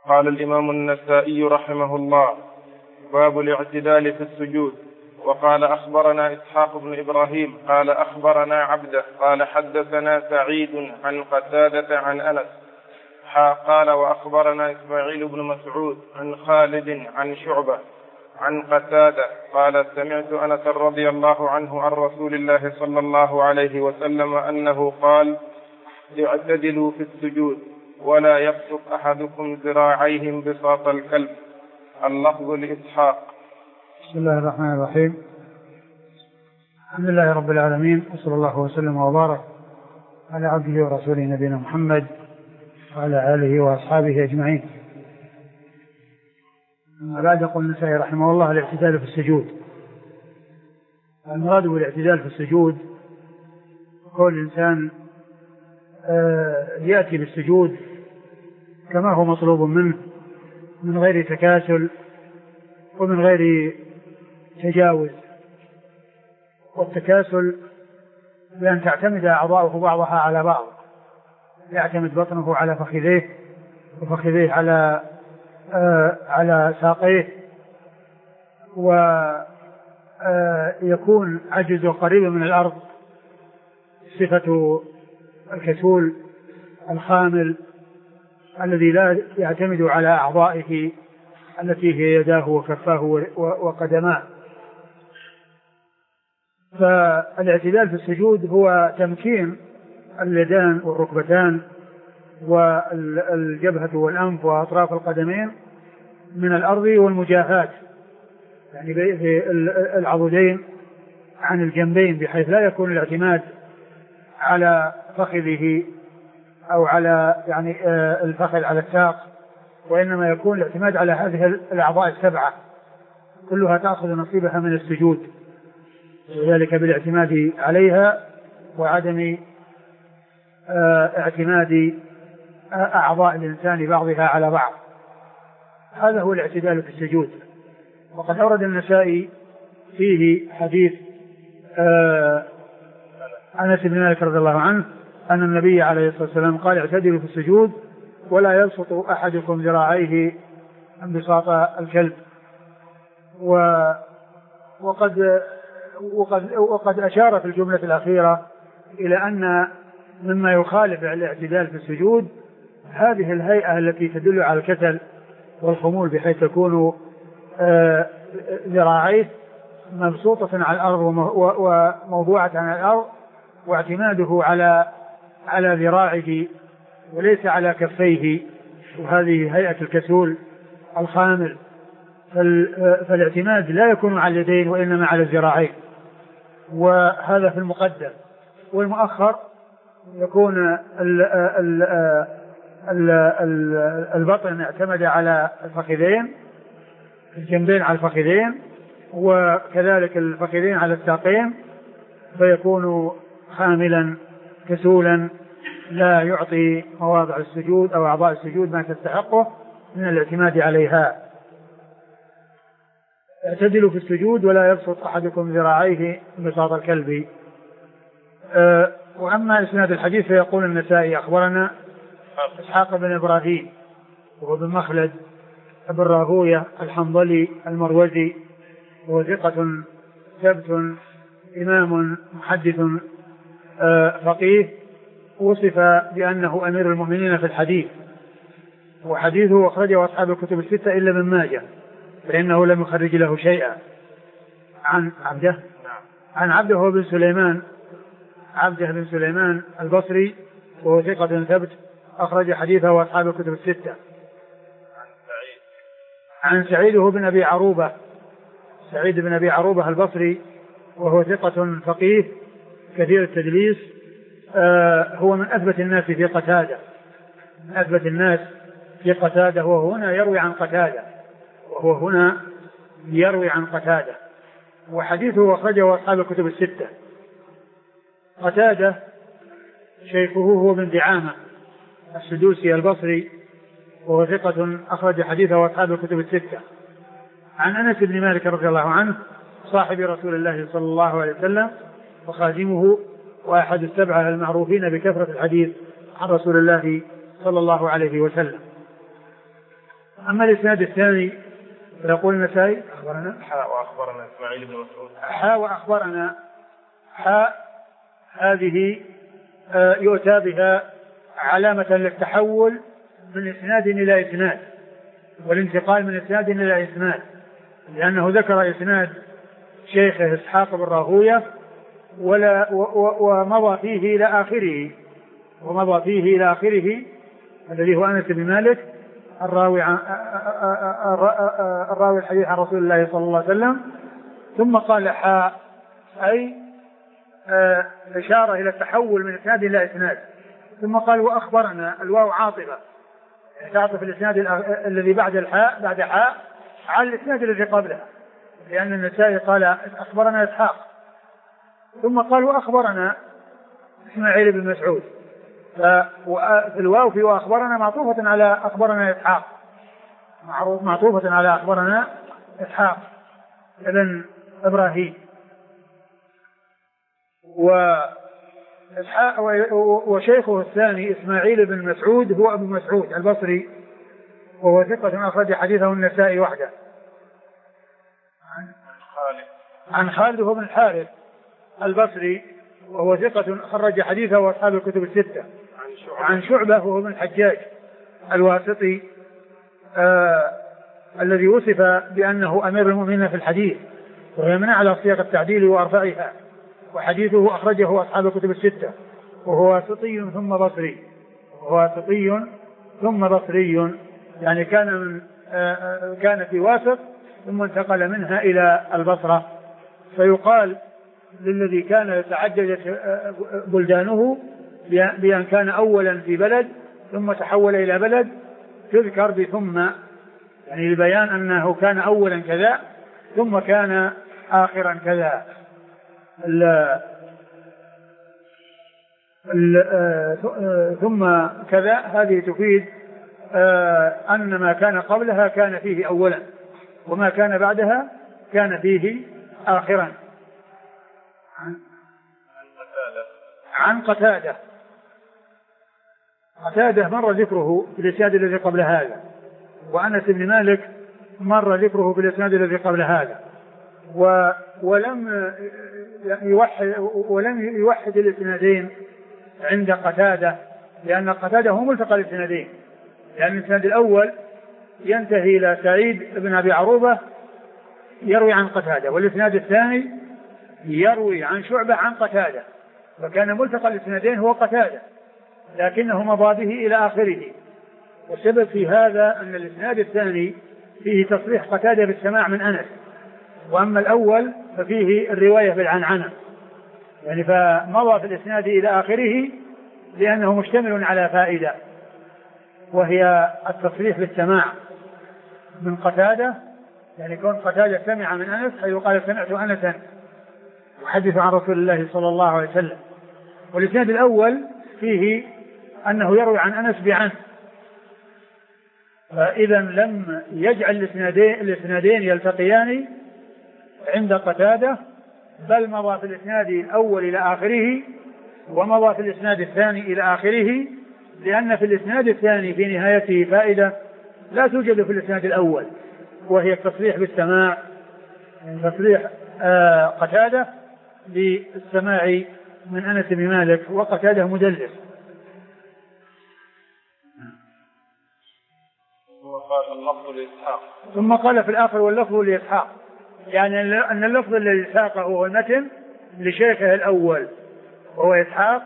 قال الإمام النسائي رحمه الله: باب الاعتدال في السجود. وقال: أخبرنا إسحاق بن إبراهيم قال أخبرنا عبده قال حدثنا سعيد عن قتادة عن أنس قال: وأخبرنا إسماعيل بن مسعود عن خالد عن شعبة عن قتادة قال: سمعت أنس رضي الله عنه عن رسول الله صلى الله عليه وسلم أنه قال: اعتدلوا في السجود ولا يبسط أحدكم ذراعيه انبساط الكلب. اللفظ لإسحاق. بسم الله الرحمن الرحيم. الحمد لله رب العالمين، وصلى الله وسلم وبارك على عبده ورسوله نبينا محمد وعلى آله وأصحابه أجمعين. بعد يقول النسائي رحمه الله: الاعتدال في السجود. المراد بالاعتدال في السجود كل إنسان يأتي بالسجود كما هو مطلوب منه من غير تكاسل ومن غير تجاوز. والتكاسل بأن تعتمد أعضاؤه بعضها على بعض، يعتمد بطنه على فخذيه وفخذيه على ساقيه، ويكون عجزه قريبا من الأرض، صفة الكسول الخامل الذي لا يعتمد على أعضائه التي هي يداه وكفاه وقدماه. فالاعتدال في السجود هو تمكين اليدان والركبتان والجبهة والأنف وأطراف القدمين من الأرض، والمجافاة يعني في العضدين عن الجنبين، بحيث لا يكون الاعتماد على فخذه أو على الفخذ على الساق، وإنما يكون الاعتماد على هذه الأعضاء السبعة كلها تأخذ نصيبها من السجود، وذلك بالاعتماد عليها وعدم اعتماد أعضاء الإنسان بعضها على بعض. هذا هو الاعتدال في السجود. وقد أورد النسائي فيه حديث أنس بن مالك رضي الله عنه أن النبي عليه الصلاة والسلام قال: اعتدلوا في السجود ولا يبسط أحدكم ذراعيه انبساط الكلب. وقد أشار في الجملة الأخيرة إلى أن مما يخالف الاعتدال في السجود هذه الهيئة التي تدل على الكسل والخمول، بحيث تكون ذراعيه مبسوطة على الأرض وموضوعة على الأرض، واعتماده على ذراعه وليس على كفيه، وهذه هيئة الكسول الخامل. فالاعتماد لا يكون على اليدين وإنما على الذراعين، وهذا في المقدم. والمؤخر يكون البطن اعتمد على الفخذين، الجنبين على الفخذين، وكذلك الفخذين على الساقين، فيكون خاملا كسولا لا يعطي مواضع السجود أو أعضاء السجود ما تستحقه من الاعتماد عليها. اعتدلوا في السجود ولا يبسط أحدكم ذراعيه انبساط الكلب. وأما إسناد الحديث فيقول النسائي: أخبرنا إسحاق بن إبراهيم وهو بن مخلد بن راهوية الحنظلي المروزي، وهو ثقة ثبت إمام محدث فقيه، وصف بأنه أمير المؤمنين في الحديث، وحديثه أخرجه أصحاب الكتب الستة إلا ابن ماجه، فإنه لم يخرج له شيئا. عن عبده بن سليمان، عبده بن سليمان البصري، وهو ثقة ثبت أخرج حديثه أصحاب الكتب الستة. عن سعيد بن أبي عروبة، سعيد بن أبي عروبة البصري، وهو ثقة فقيه كثير التدليس، هو من أثبت الناس في قتادة، من أثبت الناس في قتادة، وهو هنا يروي عن قتادة، وحديثه أخرجه أصحاب الكتب الستة. قتادة شيخه هو بن دعامة السدوسي البصري، وهو ثقة أخرج حديثه أصحاب الكتب الستة. عن أنس بن مالك رضي الله عنه صاحب رسول الله صلى الله عليه وسلم وخادمه، وأحد السبعة المعروفين بكثرة الحديث عن رسول الله صلى الله عليه وسلم. أما الإسناد الثاني فيقول النسائي أخبرنا وأخبرنا إسماعيل بن مسعود وأخبرنا هذه يؤتى بها علامة للتحول من إسناد إلى إسناد والانتقال من إسناد إلى إسناد، لأنه ذكر إسناد شيخه إسحاق بن راهوية ومضى فيه إلى آخره الذي هو أنس بن مالك الراوي الحديث عن رسول الله صلى الله عليه وسلم، ثم قال أي إشارة إلى التحول من إسناد إلى إسناد، ثم قال وأخبرنا الواو عاطفة تعطف الإسناد الذي بعد حاء على الإسناد الذي قبلها، لأن النسائي قال أخبرنا إسحاق، ثم قال وأخبرنا إسماعيل بن مسعود، ففي الواو في وأخبرنا معطوفة على أخبرنا إسحاق ابن إبراهيم، وشيخه الثاني إسماعيل بن مسعود هو أبو مسعود البصري، وهو ثقة أخرج حديثه النسائي وحده. عن خالد هو بن الحارث البصري وهو ثقة خرج حديثه وأصحاب الكتب الستة. عن شعبة وهو بن الحجاج الواسطي الذي وصف بأنه أمير المؤمنين في الحديث، وهي من أعلى صيغ التعديل وأرفعها، وحديثه أخرجه أصحاب الكتب الستة، وهو واسطي ثم بصري، يعني كان في واسط ثم انتقل منها إلى البصرة. فيقال للذي كان يتعدد بلدانه بأن كان أولا في بلد ثم تحول إلى بلد تذكر بثم، يعني لبيان أنه كان أولا كذا ثم كان آخرا كذا. ثم كذا هذه تفيد أن ما كان قبلها كان فيه أولا وما كان بعدها كان فيه آخرا. عن قتادة مر ذكره في الإسناد الذي قبل هذا، وأنس بن مالك مر ذكره في الإسناد الذي قبل هذا، ولم يوحد الإسنادين عند قتادة، لأن قتادة هو ملتقى الإسنادين، لأن الإسناد الأول ينتهي إلى سعيد بن أبي عروبة يروي عن قتادة، والإسناد الثاني يروي عن شعبة عن قتادة، فكان ملتقى الإسنادين هو قتادة، لكنه مضى به إلى آخره. والسبب في هذا أن الإسناد الثاني فيه تصريح قتادة بالسماع من أنس، وأما الأول ففيه الرواية بالعنعنة، يعني فمضى في الإسناد إلى آخره لأنه مشتمل على فائدة، وهي التصريح بالسماع من قتادة، يعني كون قتادة سمع من أنس فيقال سمعت أنسا يحدث عن رسول الله صلى الله عليه وسلم. والإسناد الأول فيه أنه يروي عن أنس بعن، فإذا لم يجعل الإسنادين يلتقيان عند قتادة، بل مضى في الإسناد الأول إلى آخره ومضى في الإسناد الثاني إلى آخره، لأن في الإسناد الثاني في نهايته فائدة لا توجد في الإسناد الأول، وهي التصريح بالسماع، تصريح قتادة بالسماع من أنس بن مالك، وقتادة مدلس. ثم قال في الآخر واللفظ لإسحاق، يعني أن اللفظ الذي ساقه هو المتن لشيخه الأول وهو إسحاق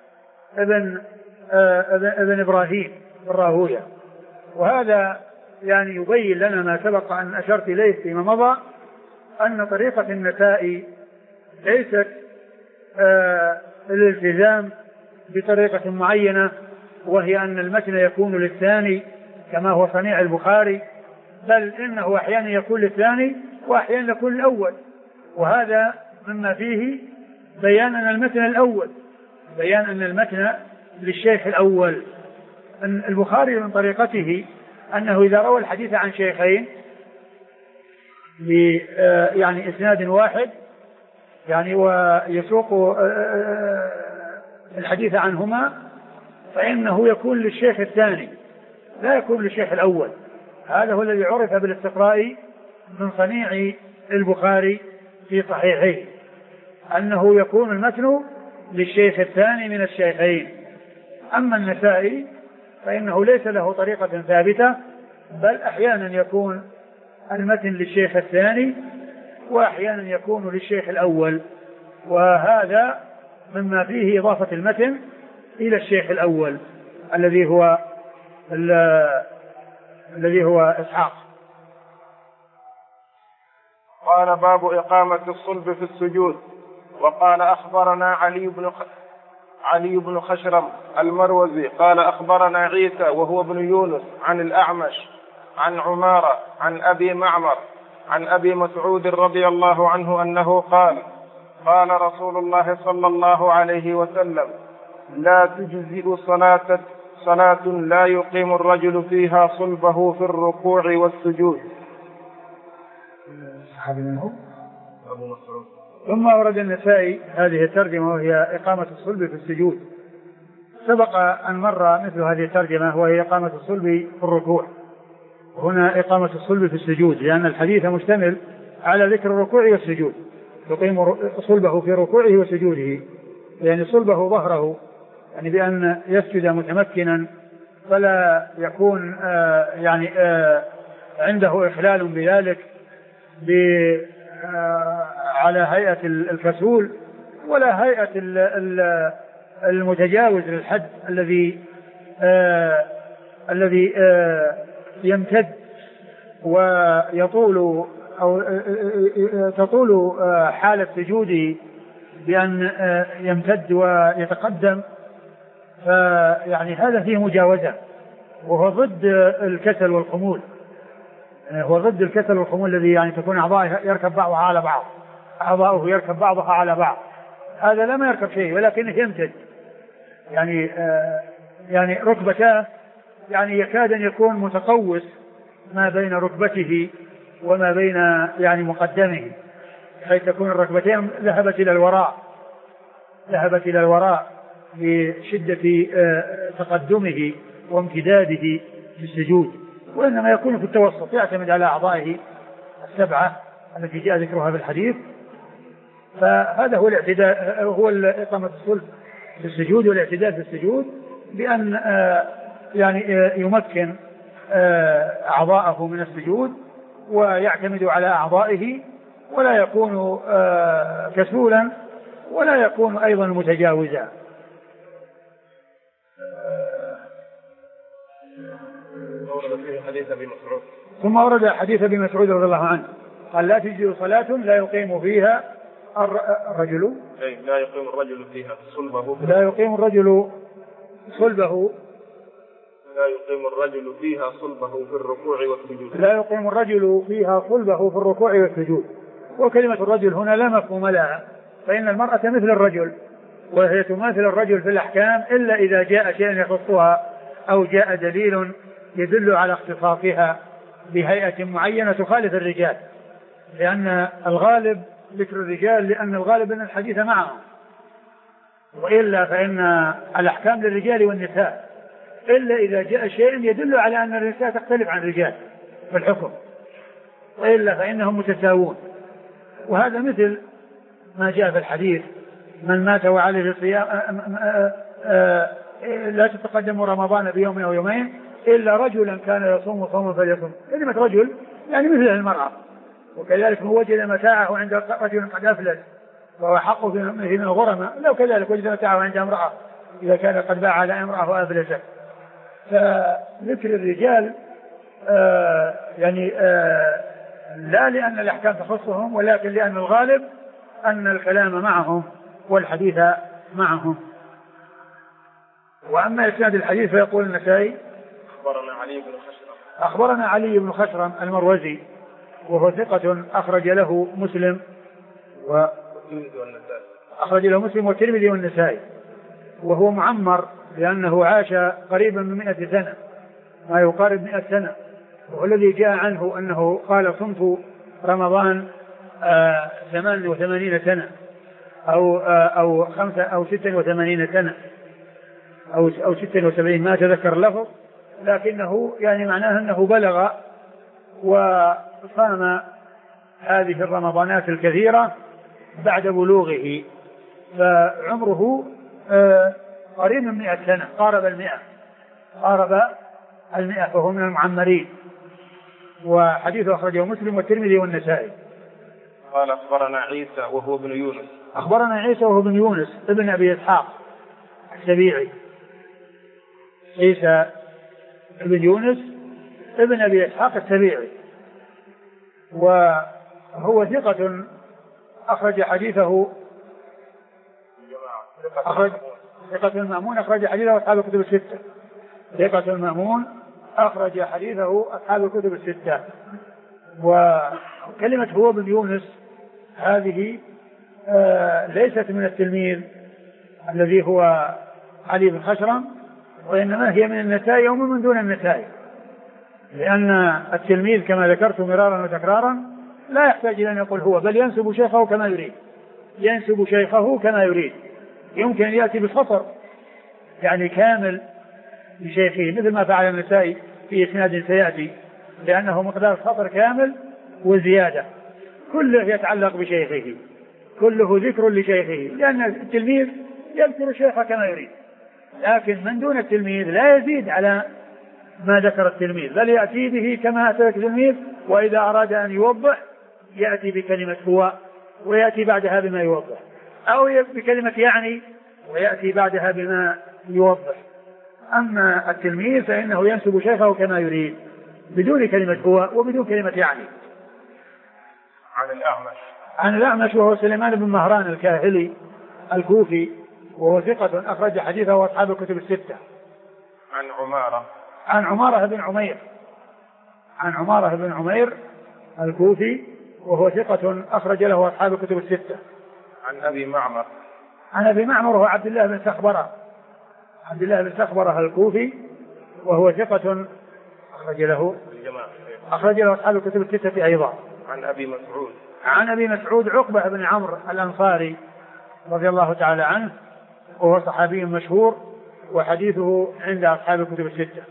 ابن إبراهيم الراهوية. وهذا يعني يبين لنا ما سبق أن أشرت إليه فيما مضى، أن طريقة النسائي ليست الالتزام بطريقة معينة، وهي أن المتن يكون للثاني كما هو صنيع البخاري، بل إنه أحيانا يكون للثاني وأحيانا يكون الأول، وهذا مما فيه بيان أن المتن الأول، بيان أن المتن للشيخ الأول. أن البخاري من طريقته أنه إذا روى الحديث عن شيخين يعني إسناد واحد، يعني ويسوق الحديث عنهما، فإنه يكون للشيخ الثاني لا يكون للشيخ الأول، هذا هو الذي عرف بالاستقراء من صنيع البخاري في صحيحه، أنه يكون المتن للشيخ الثاني من الشيخين. أما النسائي فإنه ليس له طريقة ثابتة، بل أحيانا يكون المتن للشيخ الثاني وأحيانا يكون للشيخ الأول، وهذا مما فيه إضافة المتن إلى الشيخ الأول الذي هو إسحاق. قال باب إقامة الصلب في السجود. وقال أخبرنا علي بن خشرم المروزي قال أخبرنا عيسى وهو ابن يونس عن الأعمش عن عمارة عن أبي معمر عن أبي مسعود رضي الله عنه أنه قال قال رسول الله صلى الله عليه وسلم لا تجزئ صلاة لا يقيم الرجل فيها صلبه في الركوع والسجود. ثم ورد النسائي هذه الترجمة وهي إقامة الصلب في السجود. سبق أن مر مثل هذه الترجمة وهي إقامة الصلب في الركوع، هنا إقامة الصلب في السجود، لأن الحديث مشتمل على ذكر الركوع والسجود. يقيم صلبه في ركوعه وسجوده، يعني صلبه ظهره، يعني بأن يسجد متمكنا فلا يكون عنده إخلال بذلك على هيئة الكسول ولا هيئة المتجاوز للحد الذي يمتد ويطول أو تطول حالة سجوده بأن يمتد ويتقدم، فيعني هذا فيه مجاوزة، وهو ضد الكسل والخمول، هو ضد الكسل والخمول الذي يعني تكون أعضاؤه يركب بعضها على بعض، أعضاؤه يركب بعضها على بعض، هذا لم يركب شيء ولكنه يمتد، يعني ركبتاه يعني يكاد أن يكون متقوس ما بين ركبته وما بين يعني مقدمه، حيث تكون الركبتين ذهبت إلى الوراء بشدة تقدمه وامتداده في السجود، وإنما يكون في التوسط، يعتمد على أعضائه السبعة التي جاء ذكرها في الحديث. فهذا هو الاعتداء، هو إقامة الصلب في السجود والاعتدال في السجود، بأن يعني يمكن أعضاءه من السجود ويعتمد على أعضائه ولا يكون كسولا ولا يكون أيضا متجاوزا. ثم ورد حديث أبي مسعود رضي الله عنه قال لا تجزئ صلاة لا يقيم فيها الرجل لا يقيم الرجل فيها صلبه لا يقيم الرجل صلبه لا يقيم الرجل فيها صلبه في الركوع والسجود لا يقيم الرجل فيها صلبه في الركوع والسجود. وكلمة الرجل هنا لا مفهوم لها، فإن المرأة مثل الرجل وهي تماثل الرجل في الأحكام إلا إذا جاء شيء يخصها أو جاء دليل يدل على اختصاصها بهيئة معينة تخالف الرجال، لأن الغالب ذكر الرجال لأن الغالب أن الحديث معهم، وإلا فإن الأحكام للرجال والنساء إلا إذا جاء شيء يدل على أن النساء تختلف عن الرجال في الحكم، وإلا فإنهم متساوون. وهذا مثل ما جاء في الحديث من مات وعليه صيام لا تتقدم رمضان بيوم أو يومين إلا رجلا كان يصوم صوما فليصوم. كلمة رجل يعني مثل المرأة، وكذلك من وجد متاعه عند رجل قد أفلس وهو حق من الغرماء، لو كذلك وجد متاعه عند امرأة إذا كان قد باع على امرأة وأفلست. فذكر الرجال لا لأن الأحكام تخصهم، ولكن لأن الغالب أن الكلام معهم والحديث معهم. وأما إسناد الحديث فيقول النسائي أخبرنا علي بن خشرم المروزي وهو ثقة أخرج له مسلم والترمذي والنسائي، وهو معمر لأنه عاش قريبا من 100 سنة، ما يقارب 100 سنة، والذي جاء عنه أنه قال صمت رمضان 88 سنة أو 86 سنة أو 76، ما تذكر اللفظ، لكنه يعني معناه أنه بلغ وصام هذه الرمضانات الكثيرة بعد بلوغه، فعمره قريب من 100 سنة، قارب 100 فهو من المعمرين. وحديثه أخرجه مسلم والترمذي والنسائي. قال أخبرنا عيسى وهو ابن يونس. أخبرنا عيسى وهو ابن يونس ابن أبي إسحاق السبيعي. عيسى ابن يونس ابن أبي إسحاق السبيعي، وهو ثقة أخرج حديثه ثقة المأمون أخرج حديثه أصحاب الكتب الستة. ثقة المأمون أخرج حديثه أصحاب الكتب الستة. وكلمة هو ابن يونس هذه ليست من التلميذ الذي هو علي بن خشرم، وإنما هي من النسائي أو من دون النسائي، لأن التلميذ كما ذكرت مرارا وتكرارا لا يحتاج إلى أن يقول هو، بل ينسب شيخه كما يريد. يمكن أن يأتي بسطر يعني كامل لشيخه مثل ما فعل النسائي في إسناد سيأتي، لأنه مقدار سطر كامل وزيادة، كله يتعلق بشيخه، كله ذكر لشيخه، لأن التلميذ يذكر شيخه كما يريد، لكن من دون التلميذ لا يزيد على ما ذكر التلميذ، بل يأتي به كما أتى التلميذ، وإذا أراد أن يوضح يأتي بكلمة هو ويأتي بعدها بما يوضح، أو بكلمة يعني ويأتي بعدها بما يوضح. أما التلميذ فإنه ينسب شيخه كما يريد بدون كلمة هو وبدون كلمة يعني. عن الأعمش وهو سليمان بن مهران الكاهلي الكوفي، وهو ثقة أخرج حديثه وأصحاب الكتب الستة. عن عمارة بن عمير الكوفي، وهو ثقة أخرج له أصحاب الكتب الستة. عن أبي معمر وهو عبد الله بن سخبرة الكوفي، وهو ثقة أخرج له أصحاب الكتب الستة أيضا. عن أبي مسعود عقبة بن عمرو الأنصاري رضي الله تعالى عنه، وهو صحابي مشهور، وحديثه عند أصحاب الكتب الستة.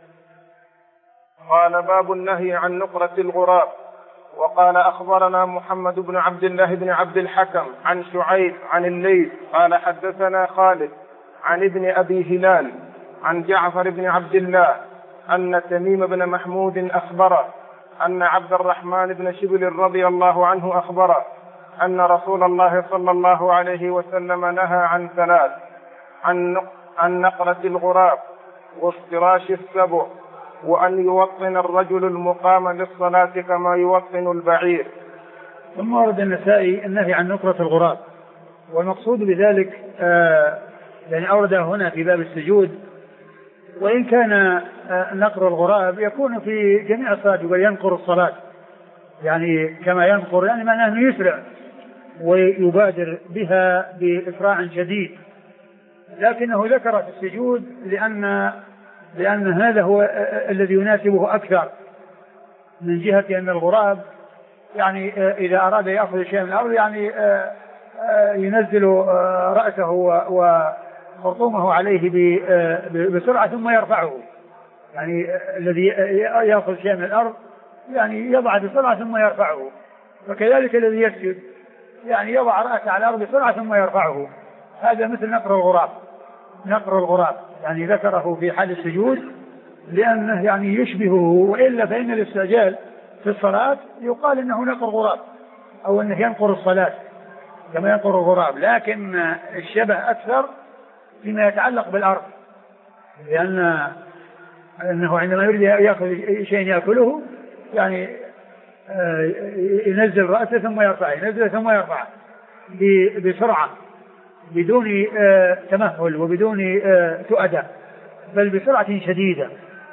قال باب النهي عن نقرة الغراب. وقال أخبرنا محمد بن عبد الله بن عبد الحكم عن شعيب عن الليث قال حدثنا خالد عن ابن أبي هلال عن جعفر بن عبد الله أن تميم بن محمود أخبره أن عبد الرحمن بن شبل رضي الله عنه أخبره أن رسول الله صلى الله عليه وسلم نهى عن ثلاث: عن نقرة الغراب، وافتراش السبع، وأن يوطن الرجل المقام للصلاة كما يوطن البعير. ثم ورد النسائي النهي عن نقرة الغراب، والمقصود بذلك يعني أورده هنا في باب السجود، وإن كان نقر الغراب يكون في جميع الصلاة، وينقر الصلاة يعني كما ينقر، يعني معناه أنه يسرع ويبادر بها بإسراع شديد، لكنه ذكر في السجود لأن هذا هو الذي يناسبه أكثر، من جهة أن الغراب يعني إذا أراد يأخذ شيء من الأرض يعني ينزل رأسه وخرطومه عليه بسرعة ثم يرفعه، يعني الذي يأخذ شيء من الأرض يعني يضع بسرعة ثم يرفعه، وكذلك الذي يسجد يعني يضع رأسه على الأرض بسرعة ثم يرفعه. هذا مثل نقر الغراب يعني ذكره في حال السجود لأنه يعني يشبهه، وإلا فإن الاستعجال في الصلاة يقال إنه نقر غراب أو إنه ينقر الصلاة كما ينقر الغراب، لكن الشبه أكثر فيما يتعلق بالأرض، لأنه عندما يريد يأخذ شيء يأكله يعني ينزل رأسه ثم يرفعه، ينزل ثم يرفعه بسرعة بدون تمهل وبدون تؤدى، بل بسرعة شديدة.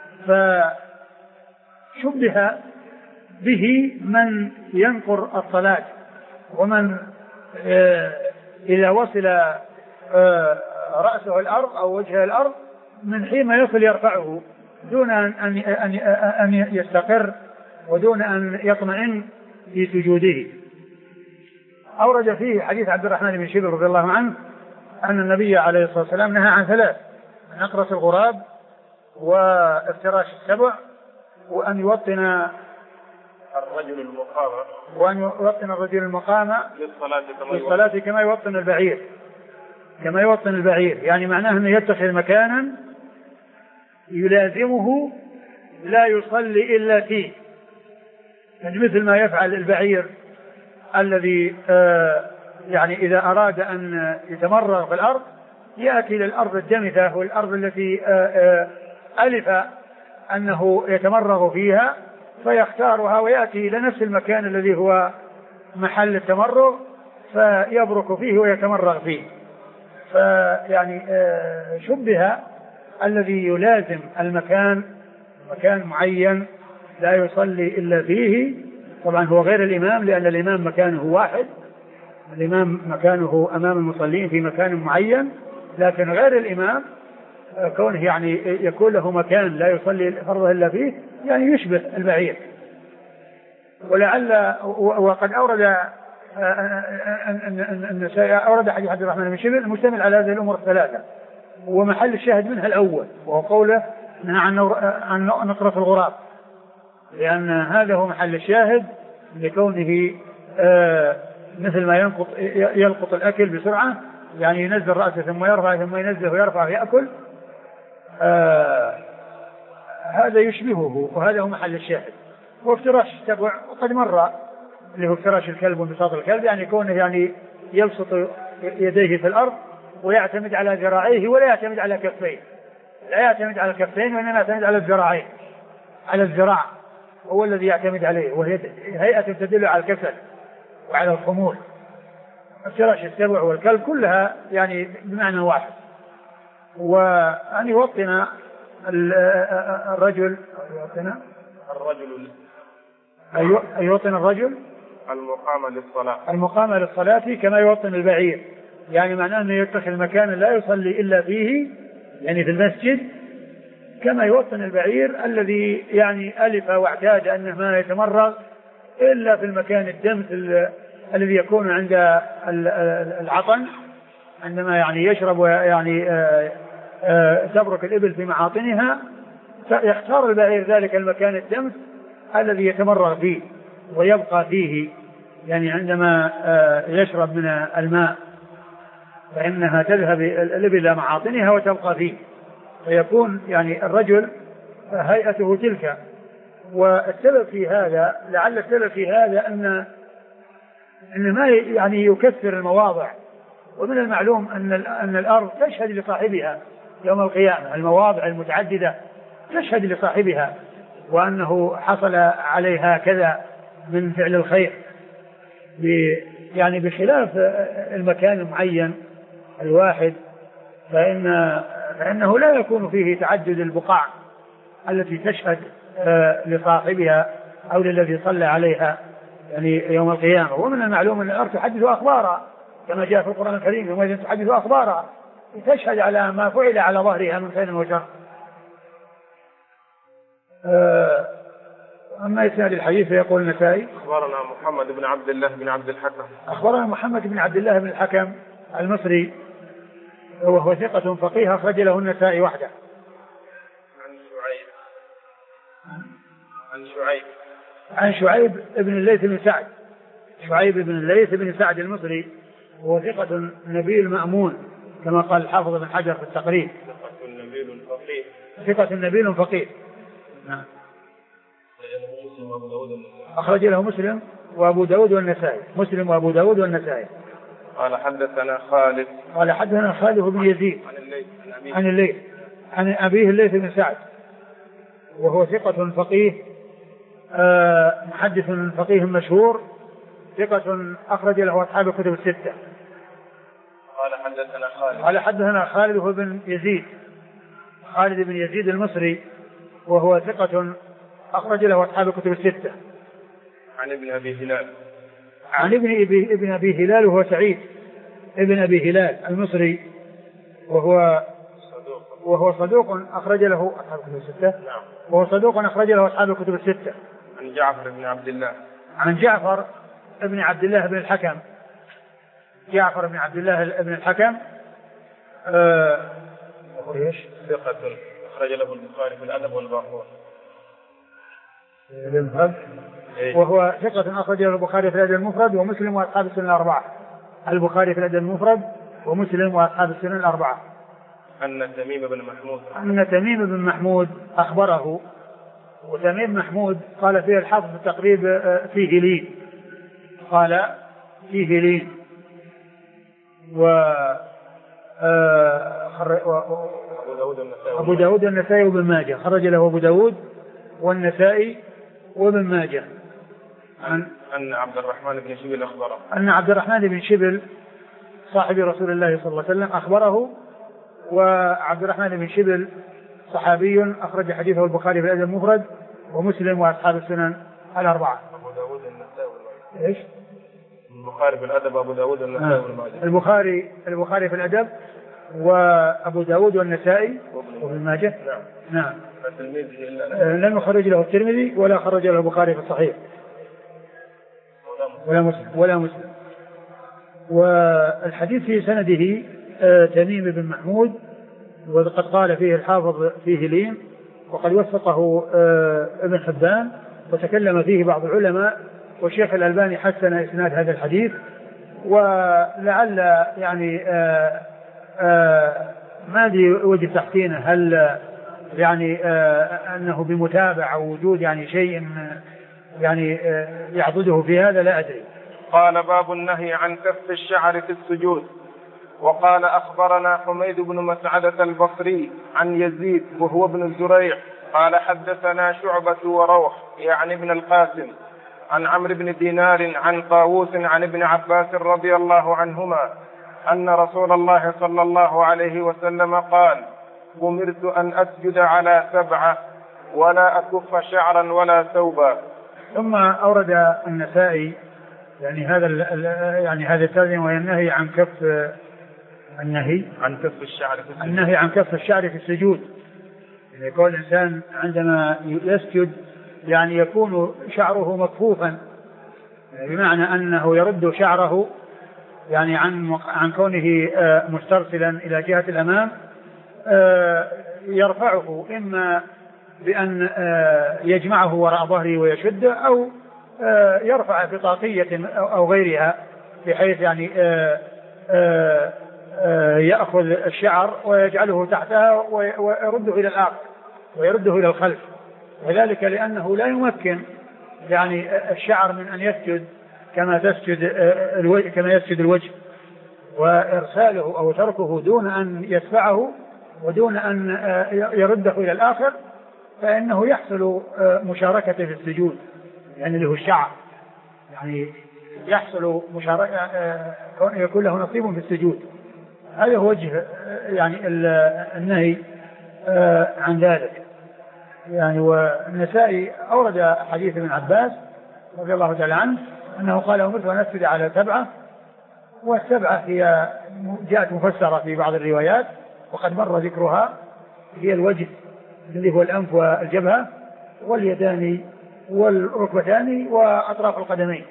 فشبه به من ينقر الصلاة، ومن إذا وصل رأسه الأرض أو وجهه الأرض من حين ما يصل يرفعه دون أن يستقر ودون أن يطمئن في سجوده. أورد فيه حديث عبد الرحمن بن شبل رضي الله عنه أن النبي عليه الصلاة والسلام نهى عن ثلاث: نقرة الغراب، وافتراش السبع، وأن يوطن الرجل المقامة، وأن يوطن الرجل المقامة للصلاة كما يوطن البعير، كما يوطن البعير، يعني معناه أنه يتخذ مكانا يلازمه لا يصلي إلا فيه، يعني مثل ما يفعل البعير الذي يعني إذا أراد أن يتمرغ في الأرض يأتي للأرض الدمثة والأرض التي ألف أنه يتمرغ فيها فيختارها ويأتي إلى نفس المكان الذي هو محل التمرغ فيبرك فيه ويتمرغ فيه. فيعني شبه الذي يلازم المكان مكان معين لا يصلي إلا فيه، طبعا هو غير الإمام لأن الإمام مكانه واحد، الإمام مكانه أمام المصلين في مكان معين، لكن غير الإمام كونه يعني يكون له مكان لا يصلي فرضه إلا فيه يعني يشبه البعير. ولعل وقد أورد أورد حديث عبد الرحمن بن شبل المشتمل على هذه الأمور الثلاثة، ومحل الشاهد منها الأول وهو قوله عن نقرة الغراب، لأن هذا هو محل الشاهد لكونه مثل ما يلقط الأكل بسرعة، يعني ينزل رأسه ثم يرفع ثم ينزل ويرفع ويأكل، هذا يشبهه وهذا هو محل الشاهد. وافتراش السبع وقد مر اللي هو افتراش الكلب وانبساط الكلب، يعني كونه يعني يبسط يديه في الأرض ويعتمد على ذراعيه ولا يعتمد على كفيه، لا يعتمد على الكفين وإنما يعتمد على الذراعين، على الذراع هو الذي يعتمد عليه، وهي هيئة تدل على الكسل وعلى الخمول. افتراش السبع والكلب كلها يعني بمعنى واحد. وأن يوطن الرجل يوطن الرجل المقام للصلاة كما يوطن البعير، يعني معناه أنه يتخذ مكانا لا يصلي إلا فيه، يعني في المسجد، كما يوطن البعير الذي يعني ألف واعتاد أنه ما يتمرغ إلا في المكان الدمث الذي يكون عند العطن عندما يعني يشرب ويعني تبرك الإبل في معاطنها، فيختار البعير ذلك المكان الدمث الذي يتمرغ فيه ويبقى فيه، يعني عندما يشرب من الماء فإنها تذهب الإبل إلى معاطنها وتبقى فيه، فيكون يعني الرجل هيئته تلك. والسبب في هذا لعل السبب في هذا أن ما يعني يكثر المواضع، ومن المعلوم أن الأرض تشهد لصاحبها يوم القيامة، المواضع المتعددة تشهد لصاحبها وأنه حصل عليها كذا من فعل الخير، يعني بخلاف المكان المعين الواحد فإنه لا يكون فيه تعدد البقاع التي تشهد لصاحبها أو للذي صلى عليها يعني يوم القيامة. ومن المعلوم أن الأرض تحدث أخبارها كما جاء في القرآن الكريم، يومئذ تحدث أخبارها، تشهد على ما فعل على ظهرها من خير وشر. أما إسناد الحديث فيقول النسائي أخبرنا محمد بن عبد الله بن عبد الحكم، أخبرنا محمد بن عبد الله بن الحكم المصري وهو ثقة فقيه أخرج له النسائي وحده. عن شعيب بن الليث بن سعد، شعيب بن الليث بن سعد المصري وهو ثقة نبيل مأمون كما قال الحافظ بن حجر في التقريب، ثقة نبيل فقيه. نعم. أخرج له مسلم وأبو داود والنسائي، مسلم وأبو داود والنسائي. قال حدثنا خالد، قال حدثنا خالد بن يزيد عن الليث عن أبيه الليث بن سعد وهو ثقة فقيه محدث فقيه مشهور، ثقة أخرج له أصحاب الكتب الستة. قال حدثنا خالد هو بن يزيد، خالد بن يزيد المصري وهو ثقة أخرج له أصحاب الكتب الستة. عن ابن أبي هلال، عن ابن أبي هلال وهو سعيد ابن أبي هلال المصري وهو صدوق أخرج له أصحاب الكتب الستة. نعم. وهو صدوق أخرج له أصحاب الكتب الستة. عن جعفر بن عبد الله، عن جعفر بن عبد الله بن الحكم، جعفر بن عبد الله بن الحكم ايش؟ ثقة أخرج له البخاري في الأدب والباقون. وهو ثقة أخرجه البخاري في الأدب المفرد ومسلم وأصحاب السنن الأربعة. البخاري في الأدب المفرد ومسلم وأصحاب السنن الأربعة. أن تميم بن محمود أخبره، وتميم محمود قال فيه الحافظ في التقريب فيه لين، قال فيه لين. أبو داود والنسائي وابن ماجه، خرج له أبو داود والنسائي وابن ماجه. أن عبد الرحمن بن شبل أخبره، أن عبد الرحمن بن شبل صاحب رسول الله صلى الله عليه وسلم أخبره. وعبد الرحمن بن شبل صحابي أخرج حديثه البخاري في الأدب المفرد ومسلم وأصحاب السنن الأربعة. أبو داود النسائي والماجه. إيش؟ البخاري في الأدب أبو داود النسائي والماجه. البخاري في الأدب وأبو داود والنسائي وابن ماجه. نعم. لم يخرج له الترمذي ولا خرج له البخاري في الصحيح ولا مسلم. والحديث في سنده تميم بن محمود، وقد قال فيه الحافظ فيه لين، وقد وثقه ابن حبان وتكلم فيه بعض العلماء، والشيخ الألباني حسن إسناد هذا الحديث. ولعل يعني ما أدري وجه تحسينه، هل يعني أنه بمتابع أو وجود يعني شيء يعني يعضده في هذا، لا أدري. قال باب النهي عن كف الشعر في السجود. وقال أخبرنا حميد بن مسعدة البصري عن يزيد وهو ابن الزريع قال حدثنا شعبة وروح يعني ابن القاسم عن عمرو بن دينار عن طاووس عن ابن عباس رضي الله عنهما أن رسول الله صلى الله عليه وسلم قال أمرت أن أسجد على 7 ولا أكف شعرا ولا ثوبا. ثم أورد النسائي يعني هذا الترجمة، وهي النهي عن كف الشعر في السجود. يعني يقول الإنسان عندما يسجد يعني يكون شعره مكفوفا، يعني بمعنى أنه يرد شعره يعني عن كونه مسترسلا إلى جهة الأمام، يرفعه إما بأن يجمعه وراء ظهره ويشده، أو يرفع بطاقية أو غيرها، بحيث يعني يأخذ الشعر ويجعله تحتها ويرده إلى الآخر ويرده إلى الخلف. وذلك لأنه لا يمكن يعني الشعر من أن يسجد كما يسجد الوجه، وإرساله أو تركه دون أن يدفعه ودون أن يرده إلى الآخر، فإنه يحصل مشاركة في السجود، يعني له الشعر يعني يحصل مشاركة، يكون له نصيب في السجود. هذا هو وجه يعني النهي عن ذلك. يعني والنسائي أورد حديث ابن عباس رضي الله تعالى عنه أنه قال أمرت أن أسجد على 7، والسبعة هي جاءت مفسرة في بعض الروايات وقد مر ذكرها، هي الوجه الذي هو الأنف والجبهة واليدان والركبتان وأطراف القدمين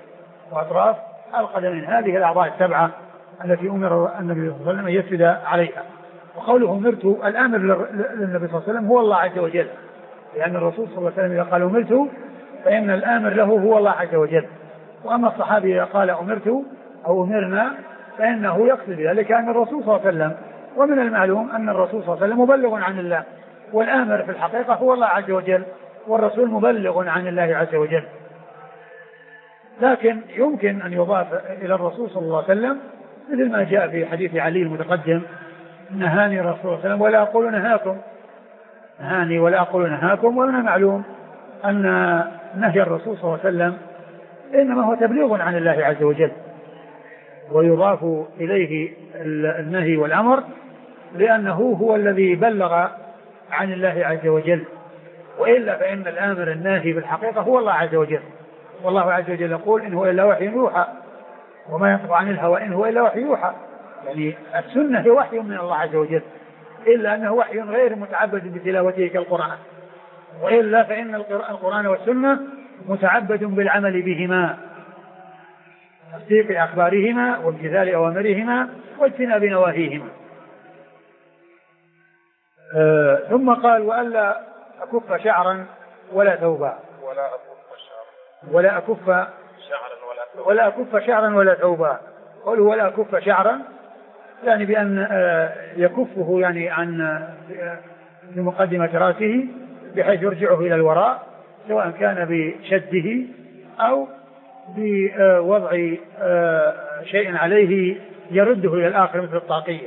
هذه الأعضاء السبعة التي أمر النبي صلى الله عليه وسلم أن يسجد عليها. وقوله أمرت، الآمر للنبي صلى الله عليه وسلم هو الله عز وجل، لأن الرسول صلى الله عليه وسلم إذا قال أمرت فإن الآمر له هو الله عز وجل. وأما الصحابي إذا قال أمرت أو أمرنا فإنه يقصد ذلك أن الرسول صلى الله عليه وسلم، ومن المعلوم أن الرسول صلى الله عليه وسلم مبلغ عن الله، والآمر في الحقيقة هو الله عز وجل، والرسول مبلغ عن الله عز وجل. لكن يمكن أن يضاف إلى الرسول صلى الله عليه وسلم مثل ما جاء في حديث علي المتقدم: نهاني الرسول صلى الله عليه وسلم ولا أقول نهاكم، نهاني ولا أقول نهاكم. ومن المعلوم أن نهي الرسول صلى الله عليه وسلم إنما هو تبليغ عن الله عز وجل، ويضاف إليه النهي والأمر لأنه هو الذي بلغ عن الله عز وجل، وإلا فإن الآمر الناهي بالحقيقة هو الله عز وجل. والله عز وجل يقول: إن هو إلا وحي يوحى وما ينطق عن الهوى إن هو إلا وحي يوحى. يعني السنة هي وحي من الله عز وجل، إلا أنه وحي غير متعبد بتلاوته كالقرآن، وإلا فإن القرآن والسنة متعبد بالعمل بهما، تصديق أخبارهما وامتثال أوامرهما واجتناب نواهيهما. ثم قال: وألا أكف شعرا ولا ثوبا. ولا أكف شعرا ولا ثوبا. قوله ولا أكف شعرا يعني بأن يكفه يعني عن مقدمة رأسه بحيث يرجعه إلى الوراء، سواء كان بشده أو بوضع شيء عليه يرده إلى الآخر مثل الطاقية.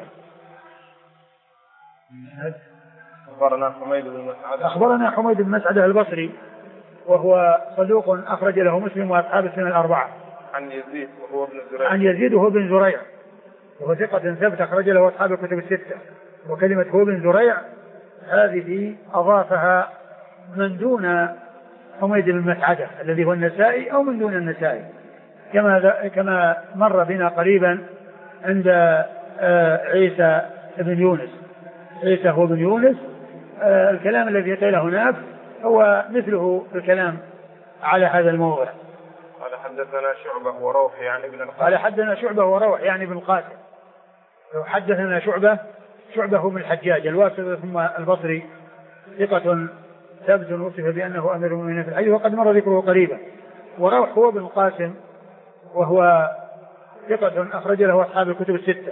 أخبرنا حميد بن مسعدة البصري وهو صدوق أخرج له مسلم وأصحاب السنن الأربعة. عن يزيد وهو بن زريع وهو ثقة ثبت أخرج له أصحاب الكتب الستة. وكلمة هو بن زريع هذه أضافها من دون حميد بن مسعدة الذي هو النسائي أو من دون النسائي، كما مر بنا قريبا عند عيسى بن يونس. عيسى هو بن يونس، الكلام الذي قيل هناك هو مثله الكلام على هذا الموضع. قال حدثنا شعبة وروح يعني بن القاسم. قال حدثنا شعبة وروح يعني بن القاسم. حدثنا شعبة بن الحجاج الواسطي ثم البصري ثقة ثابت وصف بأنه أمير المؤمنين في الحديث وقد مر ذكره قريبا. وروح هو بن القاسم وهو ثقة أخرج له أصحاب الكتب الستة.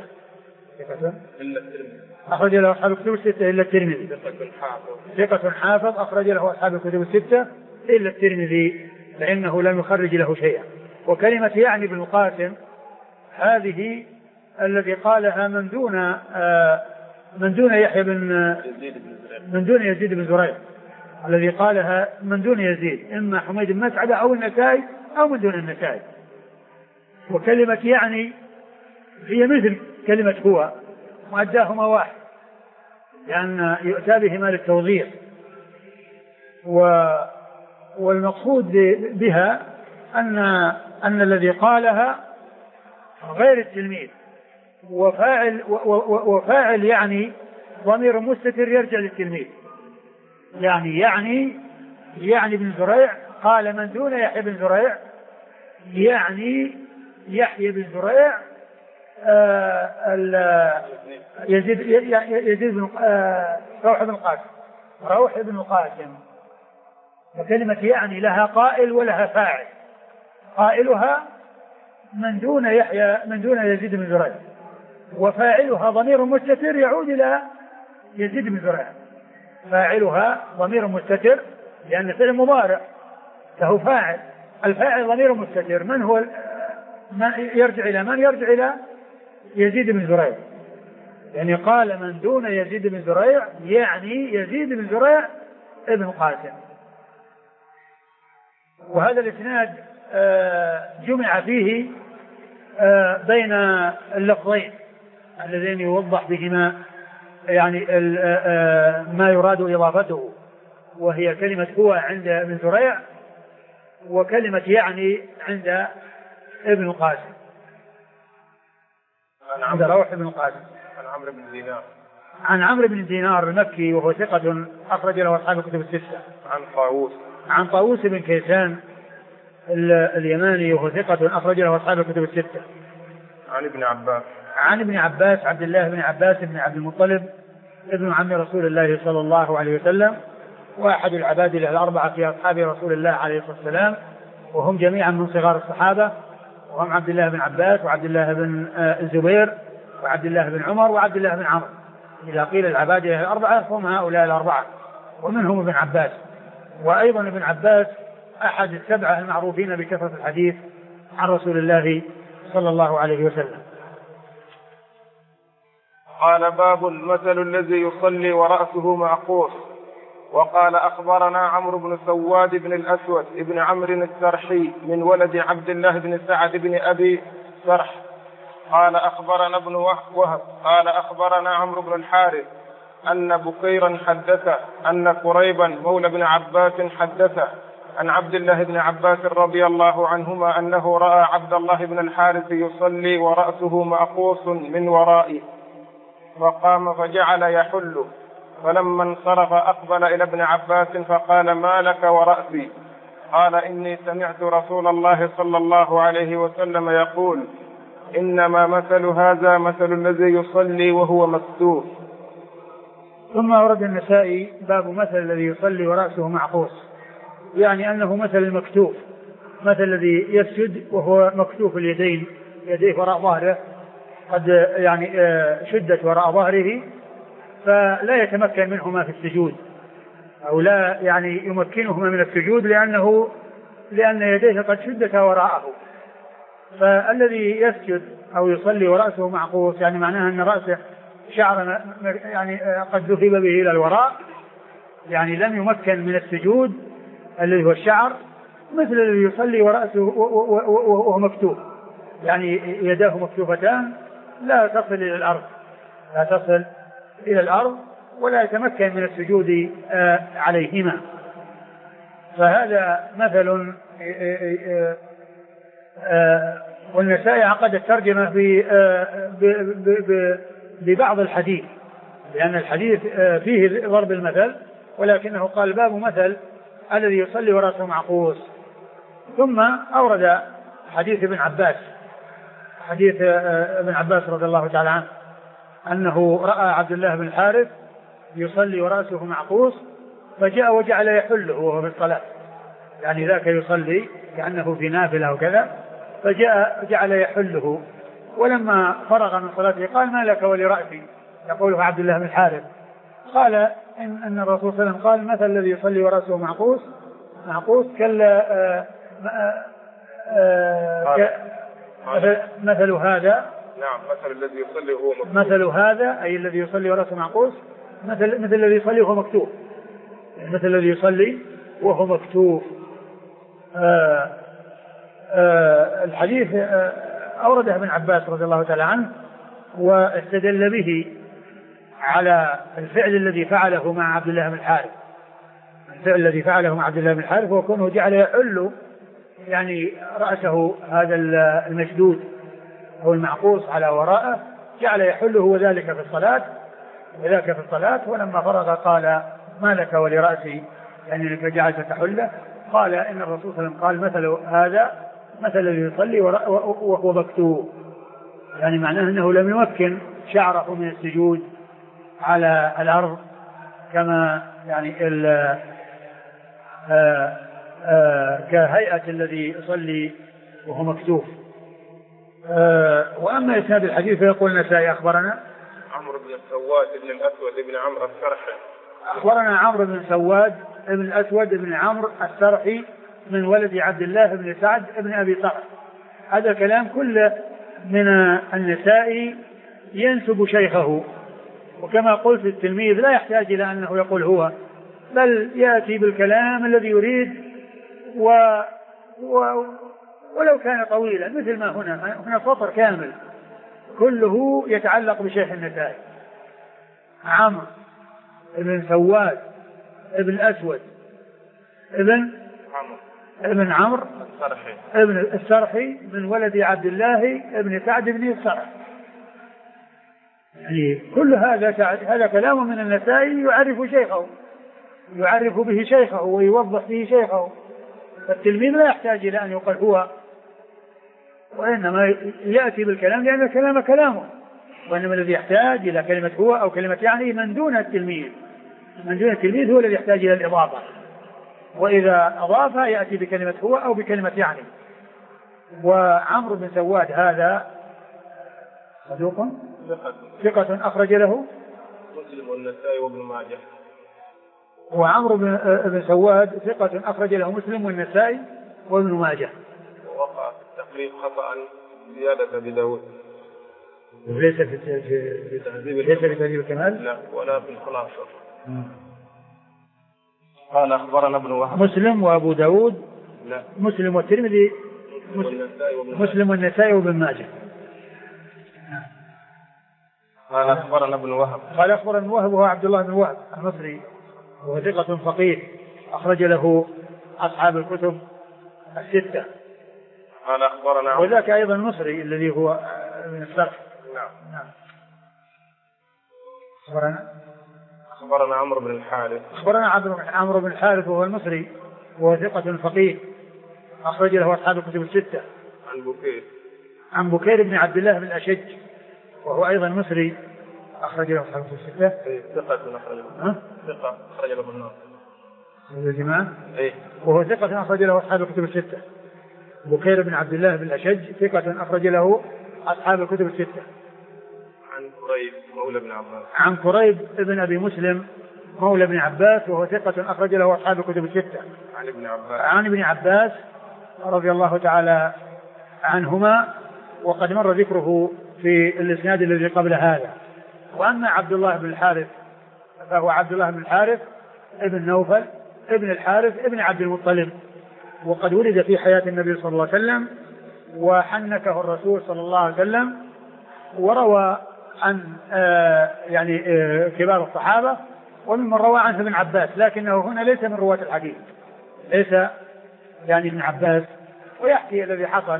أخرج له أصحاب الكتب الستة إلا الترمذي. ثقة حافظ أخرج له أصحاب الكتب الستة إلا الترمذي لأنه لم يخرج له شيئا. وكلمة يعني بن القاسم هذه الذي قالها من دون يحيى من دون يزيد بن زريع، الذي قالها من دون يزيد إما حميد بن مسعدة أو النسائي أو من دون النسائي. وكلمة يعني هي مثل كلمة هو مؤداهما واحد لأن يؤتى بهما للتوضيح، والمقصود بها أن الذي قالها غير التلميذ، وفاعل يعني ضمير مستتر يرجع للتلميذ. يعني بن زريع قال من دون يحيى بن زريع، يعني يحيى بن زريع يزيد بن روح بن القاسم. وكلمة يعني لها قائل ولها فاعل. قائلها من دون يزيد بن زريع، وفاعلها ضمير مستتر يعود إلى يزيد بن زريع. فاعلها ضمير مستتر لأن فعل مضارع له فاعل، الفاعل ضمير مستتر من هو يرجع إلى يزيد بن زريع. يعني قال من دون يزيد بن زريع يعني يزيد بن زريع ابن قاسم. وهذا الاسناد جمع فيه بين اللفظين اللذين يوضح بهما يعني ما يراد إضافته، وهي كلمة هو عند ابن زريع وكلمة يعني عند ابن القاسم عند روح ابن القاسم. عن عمرو بن دينار المكي وهو ثقة أخرج له أصحاب الكتب الستة. عن طاووس بن كيسان اليماني وهو ثقة أخرج له أصحاب الكتب الستة. عن ابن عباس عبد الله بن عباس بن عبد المطلب ابن عم رسول الله صلى الله عليه وسلم، وأحد العباد له الأربعة في أصحاب رسول الله عليه الصلاة والسلام، وهم جميعا من صغار الصحابة، وهم عبد الله بن عباس وعبد الله بن الزبير وعبد الله بن عمر وعبد الله بن عمرو. إذا قيل العباد له الأربعة هم هؤلاء الأربعة، ومنهم ابن عباس. وأيضا ابن عباس أحد السبعة المعروفين بكثرة الحديث عن رسول الله صلى الله عليه وسلم. قال باب المثل الذي يصلي ورأسه معقوس. وقال أخبرنا عمرو بن سواد بن الأسود بن عمرو السرحي من ولد عبد الله بن سعد بن أبي سرح قال أخبرنا ابن وهب قال أخبرنا عمرو بن الحارث أن بكيرا حدثه أن قريبا مولى بن عباس حدثه عن عبد الله بن عباس رضي الله عنهما أنه رأى عبد الله بن الحارث يصلي ورأسه معقوس من ورائه، فقام فجعل يحل، فلما انصرف أقبل إلى ابن عباس فقال ما لك ورأسي؟ قال إني سمعت رسول الله صلى الله عليه وسلم يقول إنما مثل هذا مثل الذي يصلي وهو مكتوف. ثم ورد النسائي باب مثل الذي يصلي ورأسه معقوس، يعني أنه مثل المكتوف، مثل الذي يسجد وهو مكتوف اليدين، يديه وراء ظهره قد يعني شدت وراء ظهره فلا يتمكن منهما في السجود، أو لا يعني يمكنهما من السجود لأن يديه قد شدتا وراءه. فالذي يسجد أو يصلي ورأسه معقوس يعني معناه أن رأسه شعر يعني قد ذهب به إلى الوراء، يعني لم يمكن من السجود الذي هو الشعر، مثل الذي يصلي ورأسه وهو مكتوف، يعني يداه مكتوفتان لا تصل إلى الأرض ولا يتمكن من السجود عليهما. فهذا مثل. والنسائي عقد الترجمة ببعض الحديث، لأن الحديث فيه ضرب المثل، ولكنه قال باب مثل الذي يصلي ورأسه معقوس. ثم أورد حديث ابن عباس رضي الله تعالى عنه أنه رأى عبد الله بن الحارث يصلي ورأسه معقوس فجاء وجعل يحله وهو في الصلاة، يعني ذاك يصلي كأنه في نافلة وكذا، فجاء جعل يحله، ولما فرغ من صلاته قال ما لك ولرأسي، يقوله عبد الله بن الحارث. قال إن الرسول صلى الله عليه وسلم قال مثل الذي يصلي ورأسه معقوس مثل هذا. نعم مثل الذي يصلي وهو مكتوف. مثل هذا أي الذي يصلي ورأسه معقوس مثل الذي يصلي وهو مكتوف، مثل الذي يصلي وهو مكتوف. الحديث أورده ابن عباس رضي الله تعالى عنه واستدل به على الفعل الذي فعله مع عبد الله بن الحارث، وكونه جعل يحل يعني رأسه هذا المشدود أو المعقوس على وراءه، جعل يحله وذلك في الصلاة. ولما فرغ قال ما لك ولرأسي، يعني لك جعلت تحله. قال إن الرسول صلى الله عليه وسلم قال مثل هذا مثل الذي يصلي وهو مكتوب، يعني معناه أنه لم يمكن شعره من السجود على الأرض كما يعني كهيئة الذي يصلي وهو مكتوف. وأما إسناد الحديث فيقول النسائي أخبرنا عمرو بن سواد بن الأسود بن عمرو السرحي. أخبرنا عمرو بن سواد بن الأسود بن عمرو السرحي من ولد عبد الله بن سعد بن أبي طرح. هذا الكلام كله من النسائي ينسب شيخه، وكما قلت التلميذ لا يحتاج إلى أنه يقول هو، بل يأتي بالكلام الذي يريد ولو كان طويلا، مثل ما هنا سطر كامل كله يتعلق بشيخ النسائي. عمرو بن سواد ابن الأسود ابن عمرو ابن السرحي من ولد عبد الله ابن سعد بن السرح. يعني كل هذا كلام من النسائي يعرف به شيخه ويوضح به شيخه، فالتلميذ لا يحتاج إلى أن يقال هو، وإنما يأتي بالكلام لأن الكلام كلامه، وإنما الذي يحتاج إلى كلمة هو أو كلمة يعني من دون التلميذ هو الذي يحتاج إلى الإضافة، وإذا أضافها يأتي بكلمة هو أو بكلمة يعني. وعمرو بن سواد هذا صدوق ثقة أخرج له مسلم والنسائي وابن ماجه. وعمرو بن سواد ثقة أخرج له مسلم والنسائي وابن ماجه. ووقع في التقريب خطأ زيادة أبي داود، ليس في تهذيب الكمال، لا ولا في الخلاصة. قال أخبرنا ابن وهب. مسلم وأبو داود، لا مسلم والترمذي، مسلم والنسائي وابن ماجه. قال أخبرنا ابن وهب. قال أخبرنا ابن وهب وهو عبد الله بن وهب المصري، وهو ثقة فقيه أخرج له أصحاب الكتب الستة. قال أخبرنا وذاك أيضا مصري الذي هو من السرح. نعم. أخبرنا عمرو بن الحارث. أخبرنا عمرو بن الحارث وهو المصري وهو ثقة فقيه أخرج له أصحاب الكتب الستة. عن بكير بن عبد الله بن الأشج وهو أيضا مصري أخرج له أصحاب الكتب الستة. ثقة أخرج له الناس. الجماعة. وهو ثقة أخرج له أصحاب الكتب الستة. بكير بن عبد الله بن الأشج ثقة أخرج له أصحاب الكتب الستة. عن كريب مولى بن عباس. عن كريب بن أبي مسلم مولى بن عباس وهو ثقة أخرج له أصحاب الكتب الستة. عن ابن عباس رضي الله تعالى عنهما، وقد مر ذكره في الإسناد الذي قبل هذا. وأما عبد الله بن الحارث فهو عبد الله بن الحارث ابن نوفل ابن الحارث ابن عبد المطلب، وقد ولد في حياة النبي صلى الله عليه وسلم وحنكه الرسول صلى الله عليه وسلم، وروى عن كبار الصحابة، وممن روى عنه ابن عباس، لكنه هنا ليس من رواة الحديث، ليس ابن عباس. ويحكي الذي حصل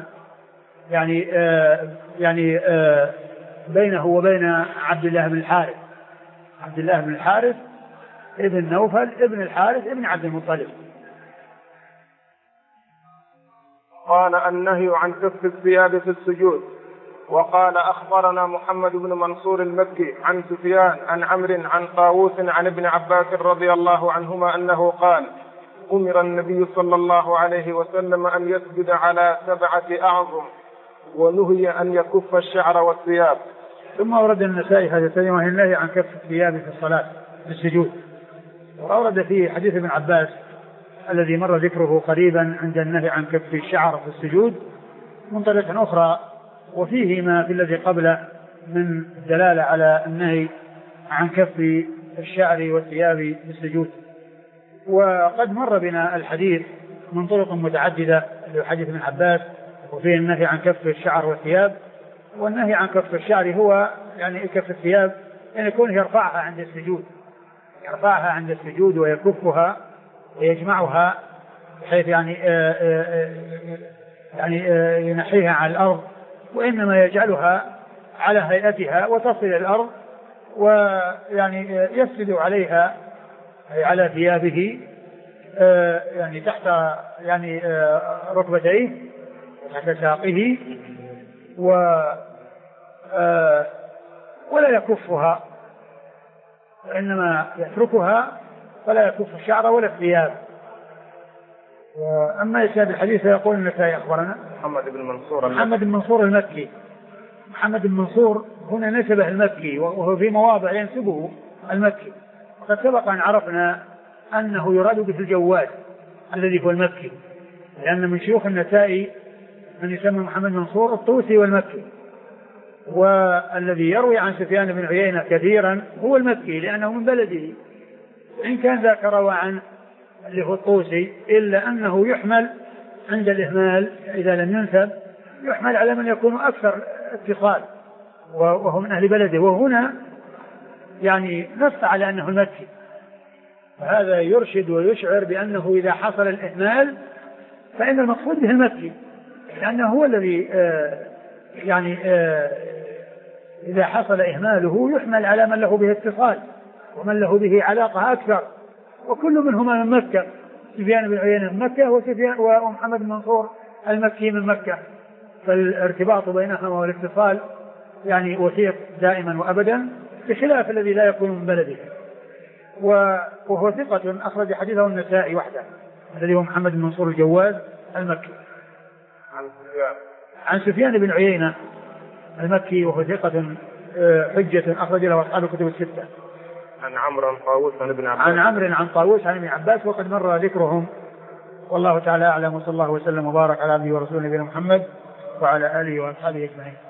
بينه وبين عبد الله بن الحارث ابن نوفل ابن الحارث ابن عبد المطلب. قال النهي عن كف الثياب في السجود. وقال أخبرنا محمد بن منصور المكي عن سفيان عن عمرو عن طاووس عن ابن عباس رضي الله عنهما أنه قال: أمر النبي صلى الله عليه وسلم أن يسجد على 7 أعظم، ونهي أن يكف الشعر والثياب. ثم أورد النسائي هذا الكلام وهي النهي عن كف الثياب في الصلاة في السجود. وأورد فيه حديث ابن عباس الذي مر ذكره قريبا عند النهي عن كف الشعر في السجود من طريق أخرى، وفيه ما في الذي قبله من دلالة على النهي عن كف الشعر والثياب في السجود. وقد مر بنا الحديث من طرق متعددة لحديث ابن عباس، وفيه النهي عن كف الشعر والثياب. والنهي عن كف الشعر هو كف الثياب يكون يرفعها عند السجود ويكفها ويجمعها بحيث ينحيها على الأرض، وإنما يجعلها على هيئتها وتصل إلى الأرض، يسجد عليها على ثيابه تحت ركبتيه تحت ساقه، ولا يكفها، وإنما يتركها فلا يكف الشعر ولا الثياب. وأما إسناد الحديث يقول النسائي أخبرنا محمد بن منصور المكي. محمد بن منصور هنا نسبه المكي، وهو في مواضع ينسبه المكي. وقد سبق أن عرفنا أنه يراد به الجواد الذي هو المكي، لأن من شيوخ النسائي من يسمى محمد بن منصور الطوسي والمكي، والذي يروي عن سفيان بن عيينة كثيرا هو المكي لأنه من بلده، إن كان ذاك روى عن اللي هو الطوسي، إلا أنه يحمل عند الإهمال إذا لم ينسب يحمل على من يكون أكثر اتصال وهو من أهل بلده، وهنا نص على أنه المكي. فهذا يرشد ويشعر بأنه إذا حصل الإهمال فإن المقصود به المكي، لأنه هو الذي إذا حصل إهماله يحمل على من له به اتصال ومن له به علاقة أكثر، وكل منهما من مكة، سفيان بن عيينة من مكة ومحمد بن منصور المكي من مكة، فالارتباط بينهما والاتصال وثيق دائما وأبدا، بخلاف الذي لا يكون من بلده. وهو ثقة أخرج حديثه النسائي وحده الذي هو محمد بن منصور الجواد المكي. عن سفيان بن عيينة المكي وهو ثقة حجة أخرج له أصحاب الكتب الستة. عن عمرو عن طاووس عن ابن عباس. عن طاووس عن ابن عباس، وقد مر ذكرهم، والله تعالى أعلم، وصلى الله وسلم وبارك على عبده ورسوله نبينا محمد وعلى آله وأصحابه أجمعين.